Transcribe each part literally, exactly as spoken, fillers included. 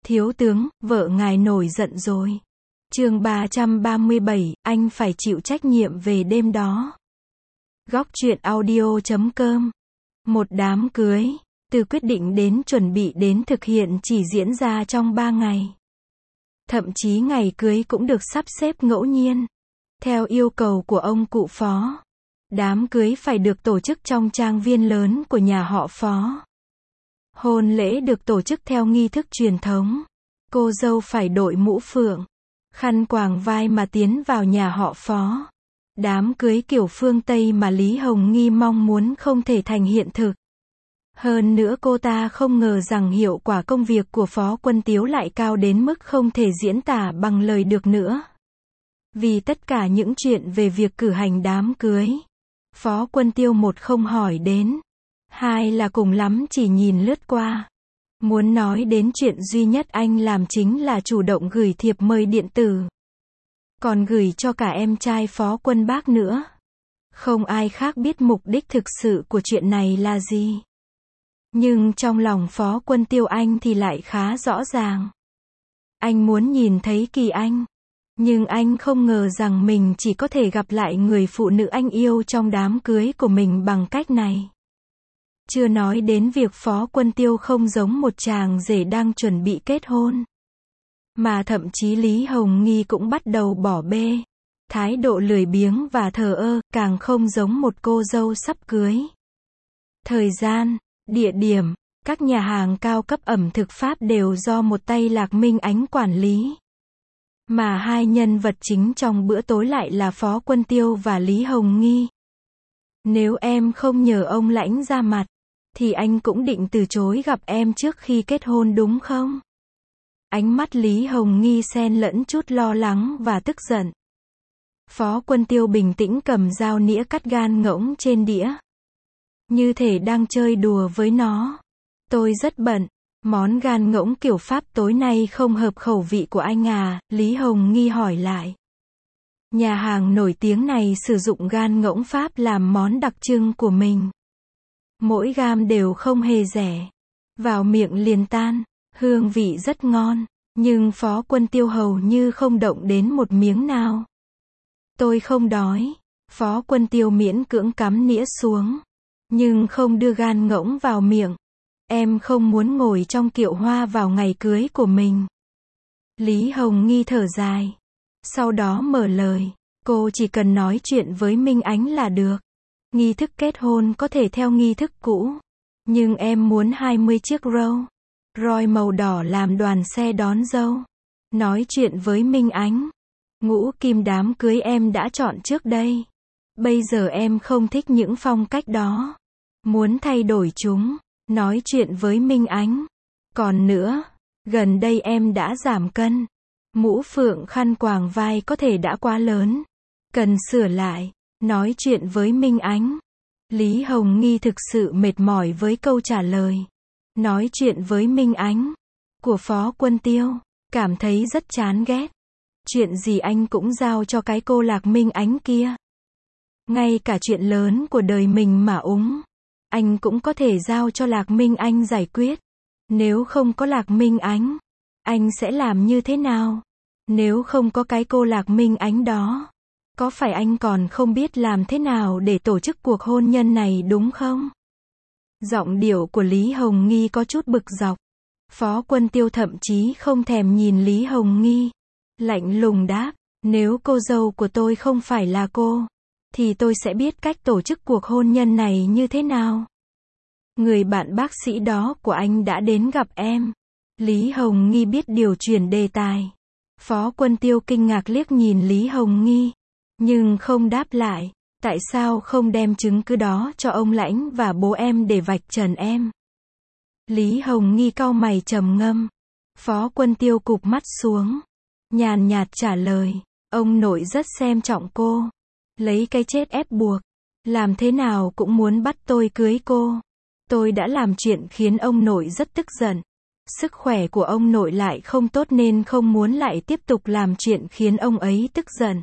Thiếu tướng, vợ ngài nổi giận rồi. Chương ba trăm ba mươi bảy, anh phải chịu trách nhiệm về đêm đó. Góc truyện audio chấm com. Một đám cưới, từ quyết định đến chuẩn bị đến thực hiện chỉ diễn ra trong ba ngày. Thậm chí ngày cưới cũng được sắp xếp ngẫu nhiên. Theo yêu cầu của ông cụ Phó, đám cưới phải được tổ chức trong trang viên lớn của nhà họ Phó. Hôn lễ được tổ chức theo nghi thức truyền thống. Cô dâu phải đội mũ phượng, khăn quàng vai mà tiến vào nhà họ Phó. Đám cưới kiểu phương Tây mà Lý Hồng Nghi mong muốn không thể thành hiện thực. Hơn nữa cô ta không ngờ rằng hiệu quả công việc của Phó Quân Tiếu lại cao đến mức không thể diễn tả bằng lời được nữa. Vì tất cả những chuyện về việc cử hành đám cưới, Phó Quân Tiêu một không hỏi đến, hai là cùng lắm chỉ nhìn lướt qua. Muốn nói đến chuyện duy nhất anh làm chính là chủ động gửi thiệp mời điện tử. Còn gửi cho cả em trai Phó Quân Bác nữa. Không ai khác biết mục đích thực sự của chuyện này là gì. Nhưng trong lòng Phó Quân Tiêu anh thì lại khá rõ ràng. Anh muốn nhìn thấy Kỳ Anh. Nhưng anh không ngờ rằng mình chỉ có thể gặp lại người phụ nữ anh yêu trong đám cưới của mình bằng cách này. Chưa nói đến việc Phó Quân Tiêu không giống một chàng rể đang chuẩn bị kết hôn. Mà thậm chí Lý Hồng Nghi cũng bắt đầu bỏ bê. Thái độ lười biếng và thờ ơ, càng không giống một cô dâu sắp cưới. Thời gian, địa điểm, các nhà hàng cao cấp ẩm thực Pháp đều do một tay Lạc Minh Ánh quản lý. Mà hai nhân vật chính trong bữa tối lại là Phó Quân Tiêu và Lý Hồng Nghi. Nếu em không nhờ ông Lãnh ra mặt, thì anh cũng định từ chối gặp em trước khi kết hôn đúng không? Ánh mắt Lý Hồng Nghi xen lẫn chút lo lắng và tức giận. Phó Quân Tiêu bình tĩnh cầm dao nĩa cắt gan ngỗng trên đĩa. Như thể đang chơi đùa với nó. Tôi rất bận. Món gan ngỗng kiểu Pháp tối nay không hợp khẩu vị của anh à? Lý Hồng Nghi hỏi lại. Nhà hàng nổi tiếng này sử dụng gan ngỗng Pháp làm món đặc trưng của mình. Mỗi gam đều không hề rẻ. Vào miệng liền tan, hương vị rất ngon, nhưng Phó Quân Tiêu hầu như không động đến một miếng nào. Tôi không đói. Phó Quân Tiêu miễn cưỡng cắm nĩa xuống, nhưng không đưa gan ngỗng vào miệng. Em không muốn ngồi trong kiệu hoa vào ngày cưới của mình. Lý Hồng Nghi thở dài. Sau đó mở lời. Cô chỉ cần nói chuyện với Minh Ánh là được. Nghi thức kết hôn có thể theo nghi thức cũ. Nhưng em muốn hai mươi chiếc Rolls Royce màu đỏ làm đoàn xe đón dâu. Nói chuyện với Minh Ánh. Ngũ kim đám cưới em đã chọn trước đây. Bây giờ em không thích những phong cách đó. Muốn thay đổi chúng. Nói chuyện với Minh Ánh. Còn nữa, gần đây em đã giảm cân. Mũ phượng khăn quàng vai có thể đã quá lớn. Cần sửa lại. Nói chuyện với Minh Ánh. Lý Hồng Nghi thực sự mệt mỏi với câu trả lời. Nói chuyện với Minh Ánh. Của Phó Quân Tiêu. Cảm thấy rất chán ghét. Chuyện gì anh cũng giao cho cái cô Lạc Minh Ánh kia. Ngay cả chuyện lớn của đời mình mà úng. Anh cũng có thể giao cho Lạc Minh Anh giải quyết. Nếu không có Lạc Minh Ánh, anh sẽ làm như thế nào? Nếu không có cái cô Lạc Minh Ánh đó, có phải anh còn không biết làm thế nào để tổ chức cuộc hôn nhân này đúng không? Giọng điệu của Lý Hồng Nghi có chút bực dọc. Phó Quân Tiêu thậm chí không thèm nhìn Lý Hồng Nghi. Lạnh lùng đáp, nếu cô dâu của tôi không phải là cô, thì tôi sẽ biết cách tổ chức cuộc hôn nhân này như thế nào. Người bạn bác sĩ đó của anh đã đến gặp em. Lý Hồng Nghi biết điều chuyển đề tài. Phó Quân Tiêu kinh ngạc liếc nhìn Lý Hồng Nghi, nhưng không đáp lại. Tại sao không đem chứng cứ đó cho ông Lãnh và bố em để vạch trần em? Lý Hồng Nghi cau mày trầm ngâm. Phó Quân Tiêu cụp mắt xuống, nhàn nhạt trả lời. Ông nội rất xem trọng cô. Lấy cái chết ép buộc. Làm thế nào cũng muốn bắt tôi cưới cô. Tôi đã làm chuyện khiến ông nội rất tức giận. Sức khỏe của ông nội lại không tốt nên không muốn lại tiếp tục làm chuyện khiến ông ấy tức giận.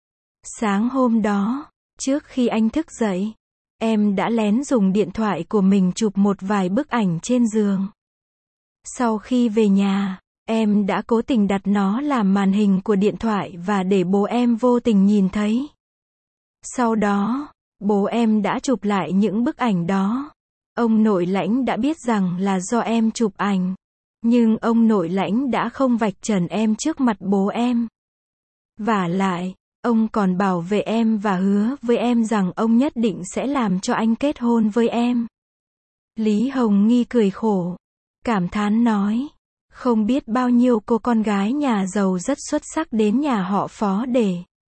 Sáng hôm đó, trước khi anh thức dậy, em đã lén dùng điện thoại của mình chụp một vài bức ảnh trên giường. Sau khi về nhà, Em đã cố tình đặt nó làm màn hình của điện thoại và để bố em vô tình nhìn thấy. Sau đó, bố em đã chụp lại những bức ảnh đó. Ông nội lãnh đã biết rằng là do em chụp ảnh. Nhưng ông nội lãnh đã không vạch trần em trước mặt bố em. Vả lại, ông còn bảo vệ em và hứa với em rằng ông nhất định sẽ làm cho anh kết hôn với em. Lý Hồng Nghi cười khổ, cảm thán nói, không biết bao nhiêu cô con gái nhà giàu rất xuất sắc đến nhà họ Phó để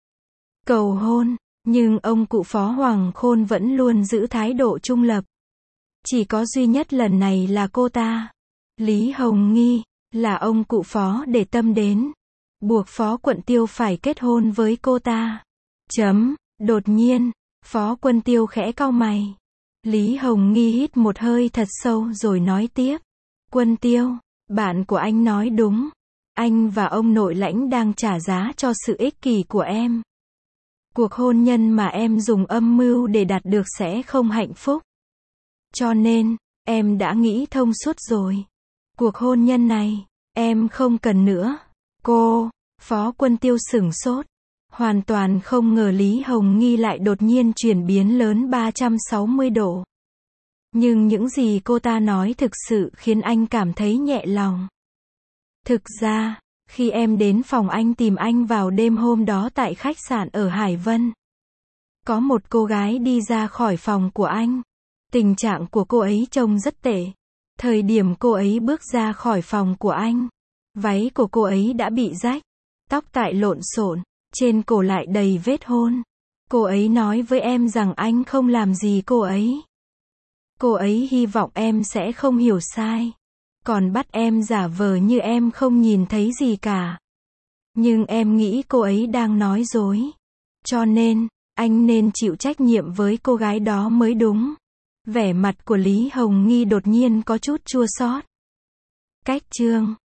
cầu hôn, nhưng ông cụ Phó Hoàng Khôn vẫn luôn giữ thái độ trung lập. Chỉ có duy nhất lần này là cô ta, Lý Hồng Nghi, là ông cụ Phó để tâm đến, buộc Phó Quận Tiêu phải kết hôn với cô ta. Chấm, đột nhiên, Phó Quân Tiêu khẽ cau mày. Lý Hồng Nghi hít một hơi thật sâu rồi nói tiếp. Quân Tiêu, bạn của anh nói đúng. Anh và ông nội lãnh đang trả giá cho sự ích kỷ của em. Cuộc hôn nhân mà em dùng âm mưu để đạt được sẽ không hạnh phúc. Cho nên, em đã nghĩ thông suốt rồi. Cuộc hôn nhân này, em không cần nữa. Cô, Phó Quân Tiêu sửng sốt. Hoàn toàn không ngờ Lý Hồng Nghi lại đột nhiên chuyển biến lớn ba trăm sáu mươi độ. Nhưng những gì cô ta nói thực sự khiến anh cảm thấy nhẹ lòng. Thực ra, khi em đến phòng anh tìm anh vào đêm hôm đó tại khách sạn ở Hải Vân, có một cô gái đi ra khỏi phòng của anh. Tình trạng của cô ấy trông rất tệ. Thời điểm cô ấy bước ra khỏi phòng của anh, váy của cô ấy đã bị rách, tóc tại lộn xộn, trên cổ lại đầy vết hôn. Cô ấy nói với em rằng anh không làm gì cô ấy. Cô ấy hy vọng em sẽ không hiểu sai. Còn bắt em giả vờ như em không nhìn thấy gì cả. Nhưng em nghĩ cô ấy đang nói dối. Cho nên, anh nên chịu trách nhiệm với cô gái đó mới đúng. Vẻ mặt của Lý Hồng Nghi đột nhiên có chút chua xót. Cách chương